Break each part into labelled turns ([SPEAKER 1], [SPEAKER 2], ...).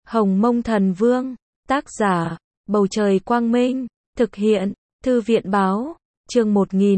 [SPEAKER 1] Hồng Mông Thần Vương, tác giả, Bầu Trời Quang Minh, thực hiện, Thư viện Báo, chương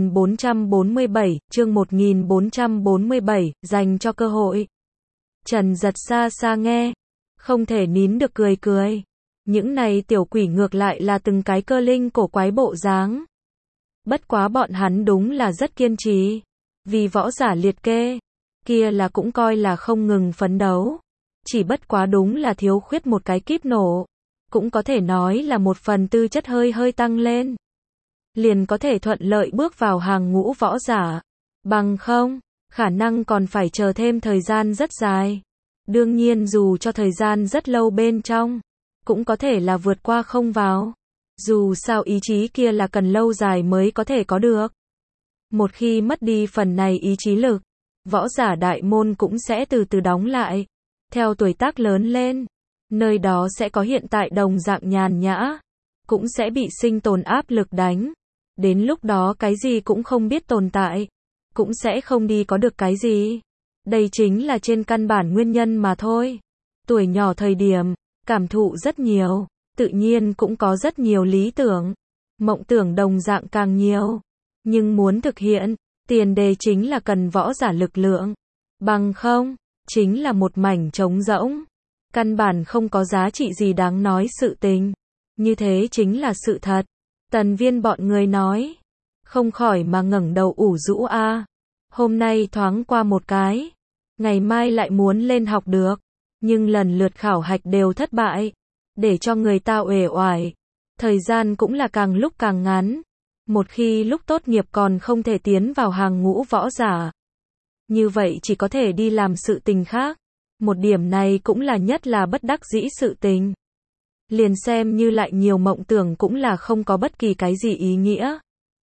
[SPEAKER 1] 1447, dành cho cơ hội. Trần Giật xa xa nghe, không thể nín được cười cười. Những này tiểu quỷ ngược lại là từng cái cơ linh cổ quái bộ dáng. Bất quá bọn hắn đúng là rất kiên trì. Vì võ giả liệt kê, kia là cũng coi là không ngừng phấn đấu. Chỉ bất quá đúng là thiếu khuyết một cái kíp nổ. Cũng có thể nói là một phần tư chất hơi tăng lên. Liền có thể thuận lợi bước vào hàng ngũ võ giả. Bằng không, khả năng còn phải chờ thêm thời gian rất dài. Đương nhiên dù cho thời gian rất lâu bên trong, cũng có thể là vượt qua không vào. Dù sao ý chí kia là cần lâu dài mới có thể có được. Một khi mất đi phần này ý chí lực, võ giả đại môn cũng sẽ từ từ đóng lại. Theo tuổi tác lớn lên, nơi đó sẽ có hiện tại đồng dạng nhàn nhã, cũng sẽ bị sinh tồn áp lực đánh. Đến lúc đó cái gì cũng không biết tồn tại, cũng sẽ không đi có được cái gì. Đây chính là trên căn bản nguyên nhân mà thôi. Tuổi nhỏ thời điểm, cảm thụ rất nhiều, tự nhiên cũng có rất nhiều lý tưởng. Mộng tưởng đồng dạng càng nhiều. Nhưng muốn thực hiện, tiền đề chính là cần võ giả lực lượng. Bằng không, chính là một mảnh trống rỗng. Căn bản không có giá trị gì đáng nói sự tình. Như thế chính là sự thật. Tần Viên bọn người nói. Không khỏi mà ngẩng đầu ủ rũ a. Hôm nay thoáng qua một cái. Ngày mai lại muốn lên học được. Nhưng lần lượt khảo hạch đều thất bại. Để cho người ta uể oải. Thời gian cũng là càng lúc càng ngắn. Một khi lúc tốt nghiệp còn không thể tiến vào hàng ngũ võ giả. Như vậy chỉ có thể đi làm sự tình khác. Một điểm này cũng là nhất là bất đắc dĩ sự tình. Liền xem như lại nhiều mộng tưởng cũng là không có bất kỳ cái gì ý nghĩa.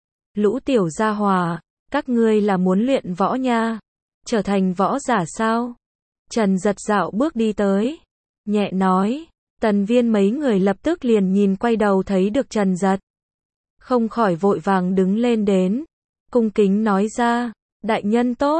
[SPEAKER 1] Lũ tiểu gia hòa, các ngươi là muốn luyện võ nha. Trở thành võ giả sao? Trần Giật dạo bước đi tới. Nhẹ nói. Tần Viên mấy người lập tức liền nhìn quay đầu thấy được Trần Giật. Không khỏi vội vàng đứng lên đến. Cung kính nói ra. Đại nhân tốt,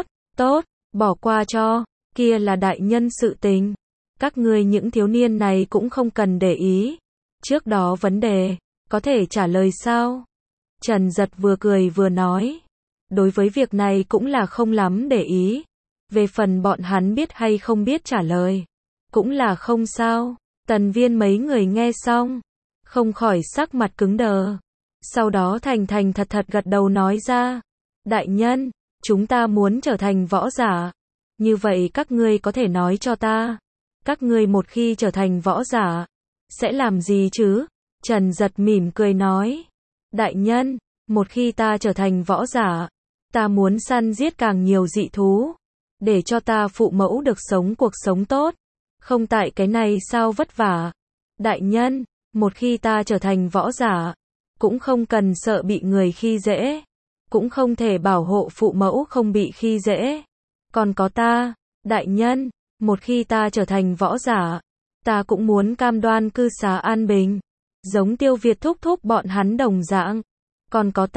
[SPEAKER 1] bỏ qua cho. Kia là đại nhân sự tình. Các ngươi những thiếu niên này cũng không cần để ý. Trước đó vấn đề, có thể trả lời sao? Trần Giật vừa cười vừa nói. Đối với việc này cũng là không lắm để ý. Về phần bọn hắn biết hay không biết trả lời, cũng là không sao. Tần Viên mấy người nghe xong, không khỏi sắc mặt cứng đờ. Sau đó thành thật gật đầu nói ra. Đại nhân, chúng ta muốn trở thành võ giả. Như vậy các ngươi có thể nói cho ta. Các ngươi một khi trở thành võ giả, sẽ làm gì chứ? Trần Giật mỉm cười nói. Đại nhân, một khi ta trở thành võ giả, ta muốn săn giết càng nhiều dị thú. Để cho ta phụ mẫu được sống cuộc sống tốt. Không tại cái này sao vất vả. Đại nhân, một khi ta trở thành võ giả, cũng không cần sợ bị người khi dễ. Cũng không thể bảo hộ phụ mẫu không bị khi dễ. Còn có ta, đại nhân, một khi ta trở thành võ giả, ta cũng muốn cam đoan cư xá an bình. Giống Tiêu Việt thúc bọn hắn đồng dạng. Còn có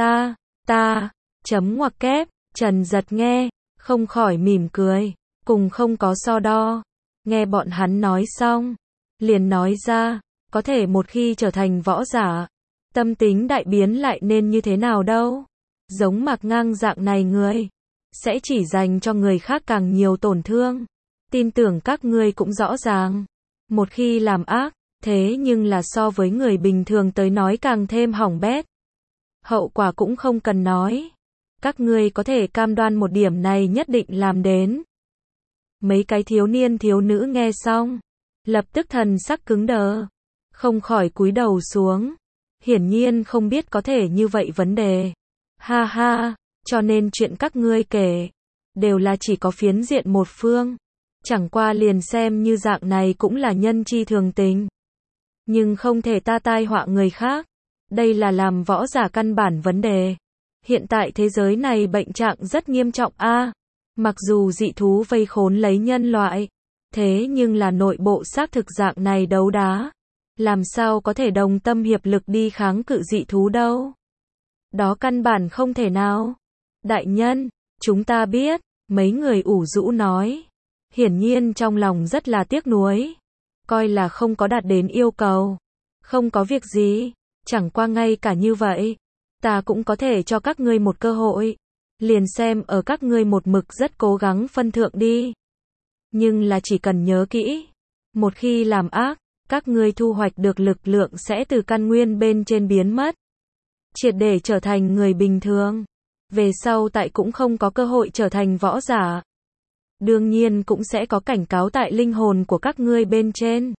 [SPEAKER 1] ta, chấm ngoặc kép, Trần Giật nghe, không khỏi mỉm cười, cùng không có so đo. Nghe bọn hắn nói xong, liền nói ra, có thể một khi trở thành võ giả, tâm tính đại biến lại nên như thế nào đâu. Giống Mạc Ngang dạng này người, sẽ chỉ dành cho người khác càng nhiều tổn thương. Tin tưởng các ngươi cũng rõ ràng. Một khi làm ác, thế nhưng là so với người bình thường tới nói càng thêm hỏng bét. Hậu quả cũng không cần nói. Các ngươi có thể cam đoan một điểm này nhất định làm đến. Mấy cái thiếu niên thiếu nữ nghe xong, lập tức thần sắc cứng đờ. Không khỏi cúi đầu xuống. Hiển nhiên không biết có thể như vậy vấn đề. Ha ha, cho nên chuyện các ngươi kể, đều là chỉ có phiến diện một phương. Chẳng qua liền xem như dạng này cũng là nhân chi thường tình. Nhưng không thể ta tai họa người khác. Đây là làm võ giả căn bản vấn đề. Hiện tại thế giới này bệnh trạng rất nghiêm trọng a. Mặc dù dị thú vây khốn lấy nhân loại, thế nhưng là nội bộ xác thực dạng này đấu đá. Làm sao có thể đồng tâm hiệp lực đi kháng cự dị thú đâu. Đó căn bản không thể nào. Đại nhân, chúng ta biết, mấy người ủ rũ nói. Hiển nhiên trong lòng rất là tiếc nuối. coi là không có đạt đến yêu cầu. Không có việc gì, chẳng qua ngay cả như vậy, ta cũng có thể cho các ngươi một cơ hội. Liền xem ở các ngươi một mực rất cố gắng phân thượng đi. Nhưng là chỉ cần nhớ kỹ, một khi làm ác, các ngươi thu hoạch được lực lượng sẽ từ căn nguyên bên trên biến mất. Triệt để trở thành người bình thường. Về sau tại cũng không có cơ hội trở thành võ giả. Đương nhiên cũng sẽ có cảnh cáo tại linh hồn của các ngươi bên trên.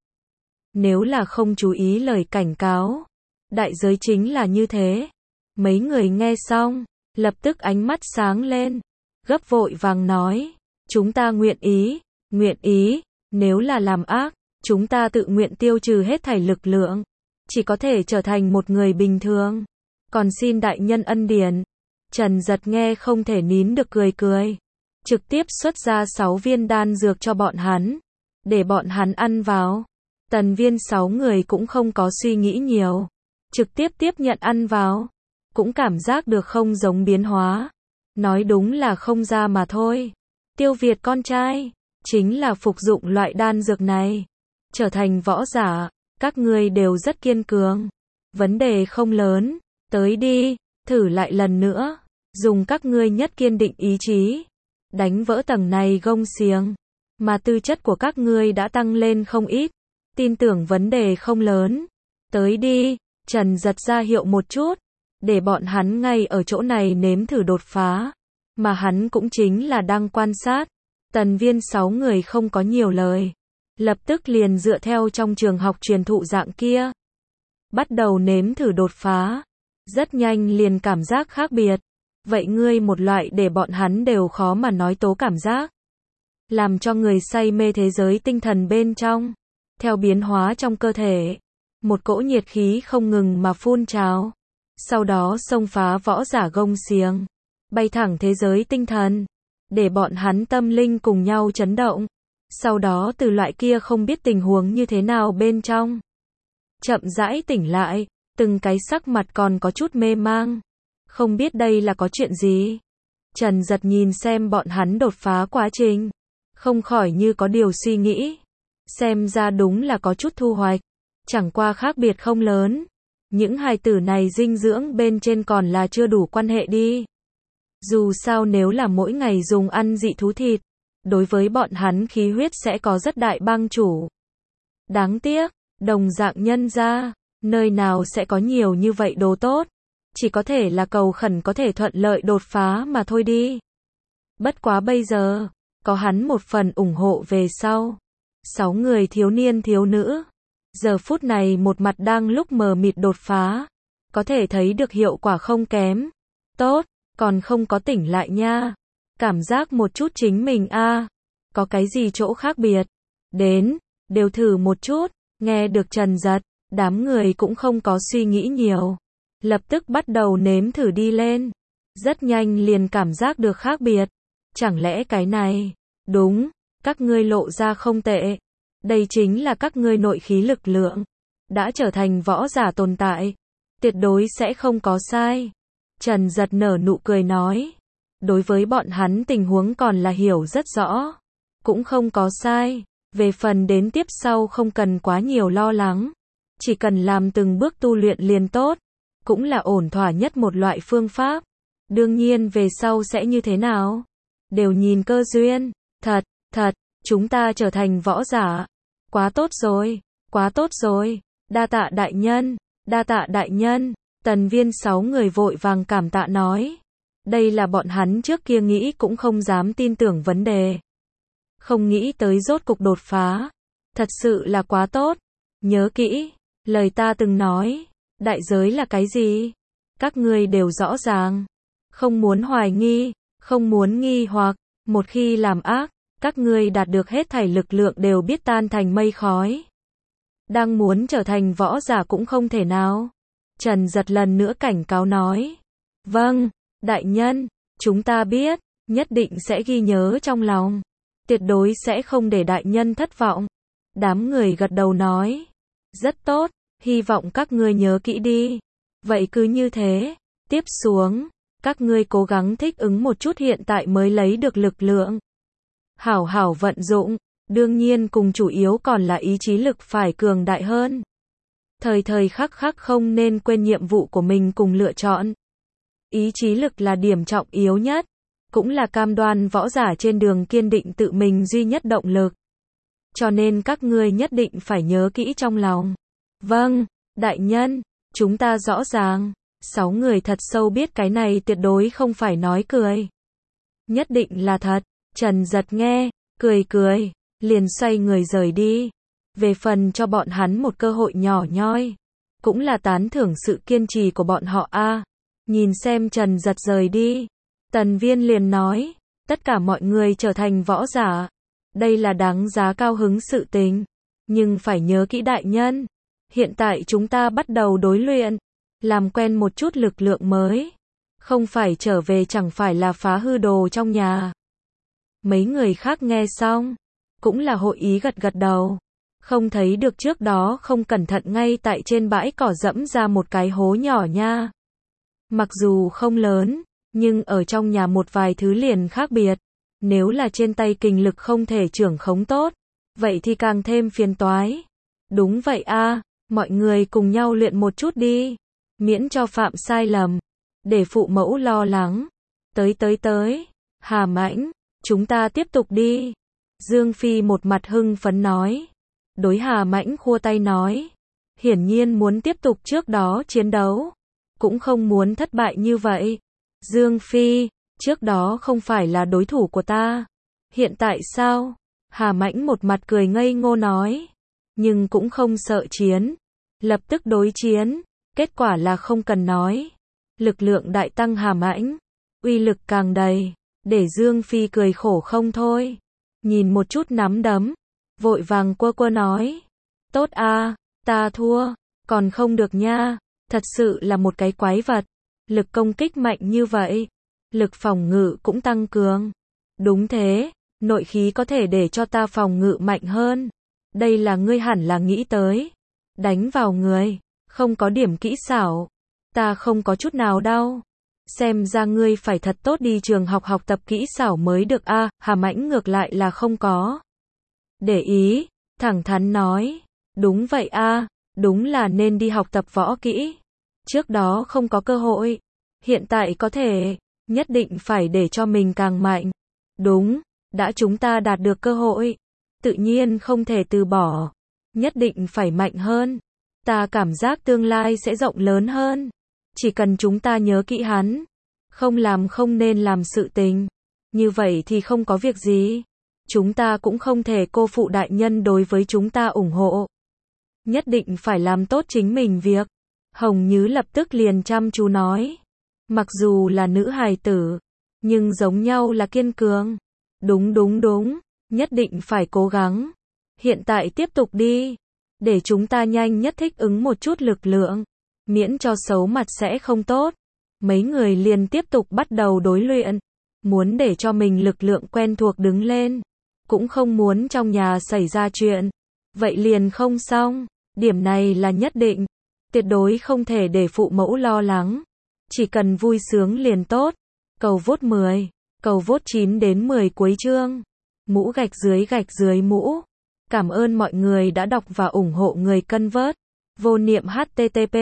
[SPEAKER 1] Nếu là không chú ý lời cảnh cáo, đại giới chính là như thế. Mấy người nghe xong, lập tức ánh mắt sáng lên, gấp vội vàng nói, chúng ta nguyện ý, nếu là làm ác, chúng ta tự nguyện tiêu trừ hết thảy lực lượng, chỉ có thể trở thành một người bình thường, còn xin đại nhân ân điển. Trần Giật nghe không thể nín được cười, trực tiếp xuất ra 6 viên đan dược cho bọn hắn, để bọn hắn ăn vào. Tần Viên 6 người cũng không có suy nghĩ nhiều, trực tiếp tiếp nhận ăn vào, cũng cảm giác được không giống biến hóa, nói đúng là không ra mà thôi. Tiêu Việt con trai, chính là phục dụng loại đan dược này, trở thành võ giả, các ngươi đều rất kiên cường, vấn đề không lớn, tới đi, thử lại lần nữa, dùng các ngươi nhất kiên định ý chí, đánh vỡ tầng này gông xiềng, mà tư chất của các ngươi đã tăng lên không ít, tin tưởng vấn đề không lớn, tới đi. Trần Giật ra hiệu một chút, để bọn hắn ngay ở chỗ này nếm thử đột phá, mà hắn cũng chính là đang quan sát. Tần Viên 6 người không có nhiều lời, lập tức liền dựa theo trong trường học truyền thụ dạng kia, bắt đầu nếm thử đột phá, rất nhanh liền cảm giác khác biệt. Vậy ngươi một loại để bọn hắn đều khó mà nói tố cảm giác, làm cho người say mê thế giới tinh thần bên trong, theo biến hóa trong cơ thể, một cỗ nhiệt khí không ngừng mà phun trào, sau đó xông phá võ giả gông xiềng, bay thẳng thế giới tinh thần, để bọn hắn tâm linh cùng nhau chấn động, sau đó từ loại kia không biết tình huống như thế nào bên trong, chậm rãi tỉnh lại, từng cái sắc mặt còn có chút mê mang, không biết đây là có chuyện gì. Trần Giật nhìn xem bọn hắn đột phá quá trình, không khỏi như có điều suy nghĩ, xem ra đúng là có chút thu hoạch, chẳng qua khác biệt không lớn, những hài tử này dinh dưỡng bên trên còn là chưa đủ quan hệ đi. Dù sao nếu là mỗi ngày dùng ăn dị thú thịt, đối với bọn hắn khí huyết sẽ có rất đại bang chủ. Đáng tiếc, đồng dạng nhân gia, nơi nào sẽ có nhiều như vậy đồ tốt, chỉ có thể là cầu khẩn có thể thuận lợi đột phá mà thôi đi. Bất quá bây giờ, có hắn một phần ủng hộ về sau, 6 người thiếu niên thiếu nữ, giờ phút này một mặt đang lúc mờ mịt đột phá, có thể thấy được hiệu quả không kém. Tốt, còn không có tỉnh lại nha. Cảm giác một chút chính mình có cái gì chỗ khác biệt. Đến, đều thử một chút. Nghe được Trần Giật, đám người cũng không có suy nghĩ nhiều, lập tức bắt đầu nếm thử đi lên. Rất nhanh liền cảm giác được khác biệt. Chẳng lẽ cái này, đúng, các ngươi lộ ra không tệ. Đây chính là các ngươi nội khí lực lượng, đã trở thành võ giả tồn tại, tuyệt đối sẽ không có sai. Trần Giật nở nụ cười nói, đối với bọn hắn tình huống còn là hiểu rất rõ, cũng không có sai, về phần đến tiếp sau không cần quá nhiều lo lắng, chỉ cần làm từng bước tu luyện liền tốt, cũng là ổn thỏa nhất một loại phương pháp. Đương nhiên về sau sẽ như thế nào, đều nhìn cơ duyên. Thật, chúng ta trở thành võ giả. Quá tốt rồi, đa tạ đại nhân. Tần Viên 6 người vội vàng cảm tạ nói. Đây là bọn hắn trước kia nghĩ cũng không dám tin tưởng vấn đề. Không nghĩ tới rốt cục đột phá. Thật sự là quá tốt. Nhớ kỹ, lời ta từng nói, đại giới là cái gì? Các ngươi đều rõ ràng. Không muốn hoài nghi, không muốn nghi hoặc, một khi làm ác, các ngươi đạt được hết thảy lực lượng đều biết tan thành mây khói. Đang muốn trở thành võ giả cũng không thể nào. Trần Giật lần nữa cảnh cáo nói. Vâng, đại nhân, chúng ta biết, nhất định sẽ ghi nhớ trong lòng. Tuyệt đối sẽ không để đại nhân thất vọng. Đám người gật đầu nói. Rất tốt, hy vọng các ngươi nhớ kỹ đi. Vậy cứ như thế, tiếp xuống, các ngươi cố gắng thích ứng một chút hiện tại mới lấy được lực lượng. Hảo hảo vận dụng, Đương nhiên cùng chủ yếu còn là ý chí lực phải cường đại hơn. Thời thời khắc khắc không nên quên nhiệm vụ của mình cùng lựa chọn. Ý chí lực là điểm trọng yếu nhất, cũng là cam đoan võ giả trên đường kiên định tự mình duy nhất động lực. Cho nên các ngươi nhất định phải nhớ kỹ trong lòng. Vâng, đại nhân, chúng ta rõ ràng. 6 người thật sâu biết cái này tuyệt đối không phải nói cười. Nhất định là thật. Trần Giật nghe, cười cười, liền xoay người rời đi. Về phần cho bọn hắn một cơ hội nhỏ nhoi, cũng là tán thưởng sự kiên trì của bọn họ a. Nhìn xem Trần Giật rời đi, Tần Viên liền nói, tất cả mọi người trở thành võ giả. Đây là đáng giá cao hứng sự tình. Nhưng phải nhớ kỹ đại nhân. Hiện tại chúng ta bắt đầu đối luyện. Làm quen một chút lực lượng mới. Không phải trở về chẳng phải là phá hư đồ trong nhà. Mấy người khác nghe xong. Cũng là hội ý gật gật đầu. Không thấy được trước đó không cẩn thận ngay tại trên bãi cỏ dẫm ra một cái hố nhỏ nha. Mặc dù không lớn, nhưng ở trong nhà một vài thứ liền khác biệt. Nếu là trên tay kình lực không thể trưởng khống tốt, vậy thì càng thêm phiền toái. Đúng vậy a, mọi người cùng nhau luyện một chút đi, miễn cho phạm sai lầm, để phụ mẫu lo lắng. Tới, Hà Mãnh, chúng ta tiếp tục đi. Dương Phi một mặt hưng phấn nói. Đối Hà Mãnh khua tay nói, hiển nhiên muốn tiếp tục trước đó chiến đấu, cũng không muốn thất bại như vậy. Dương Phi, trước đó không phải là đối thủ của ta. Hiện tại sao? Hà Mãnh một mặt cười ngây ngô nói. Nhưng cũng không sợ chiến. Lập tức đối chiến. Kết quả là không cần nói. Lực lượng đại tăng Hà Mãnh. Uy lực càng đầy. Để Dương Phi cười khổ không thôi. Nhìn một chút nắm đấm. Vội vàng quơ nói. Tốt a, ta thua. Còn không được nha. Thật sự là một cái quái vật. Lực công kích mạnh như vậy. Lực phòng ngự cũng tăng cường. Đúng thế, nội khí có thể để cho ta phòng ngự mạnh hơn. Đây là ngươi hẳn là nghĩ tới. Đánh vào người, không có điểm kỹ xảo. Ta không có chút nào đâu. Xem ra ngươi phải thật tốt đi trường học học tập kỹ xảo mới được a. Hà Mãnh ngược lại là không có để ý, thẳng thắn nói. Đúng vậy a, đúng là nên đi học tập võ kỹ. Trước đó không có cơ hội, hiện tại có thể. Nhất định phải để cho mình càng mạnh. Đúng, đã chúng ta đạt được cơ hội, tự nhiên không thể từ bỏ. Nhất định phải mạnh hơn. Ta cảm giác tương lai sẽ rộng lớn hơn. Chỉ cần chúng ta nhớ kỹ hắn. Không làm không nên làm sự tình. Như vậy thì không có việc gì. Chúng ta cũng không thể cô phụ đại nhân đối với chúng ta ủng hộ. Nhất định phải làm tốt chính mình việc. Hồng Nhứ lập tức liền chăm chú nói. Mặc dù là nữ hài tử, nhưng giống nhau là kiên cường. Đúng, nhất định phải cố gắng. Hiện tại tiếp tục đi, để chúng ta nhanh nhất thích ứng một chút lực lượng, miễn cho xấu mặt sẽ không tốt. Mấy người liền tiếp tục bắt đầu đối luyện, muốn để cho mình lực lượng quen thuộc đứng lên, cũng không muốn trong nhà xảy ra chuyện. Vậy liền không xong, điểm này là nhất định, tuyệt đối không thể để phụ mẫu lo lắng. Chỉ cần vui sướng liền tốt. Cầu vote 10, cầu vote 9 đến 10 cuối chương. Mũ gạch dưới mũ. Cảm ơn mọi người đã đọc và ủng hộ người cân vớt. Vô niệm http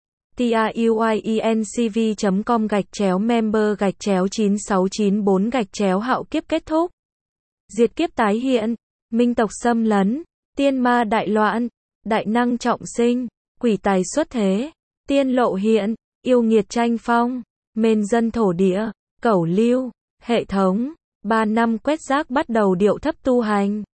[SPEAKER 1] truyencv.com/member/9694 hạo kiếp kết thúc. Diệt kiếp tái hiện. Minh tộc xâm lấn. Tiên ma đại loạn. Đại năng trọng sinh. Quỷ tài xuất thế. Tiên lộ hiện. Yêu nghiệt tranh phong, mên dân thổ địa, cẩu lưu, hệ thống, 3 năm quét rác bắt đầu điệu thấp tu hành.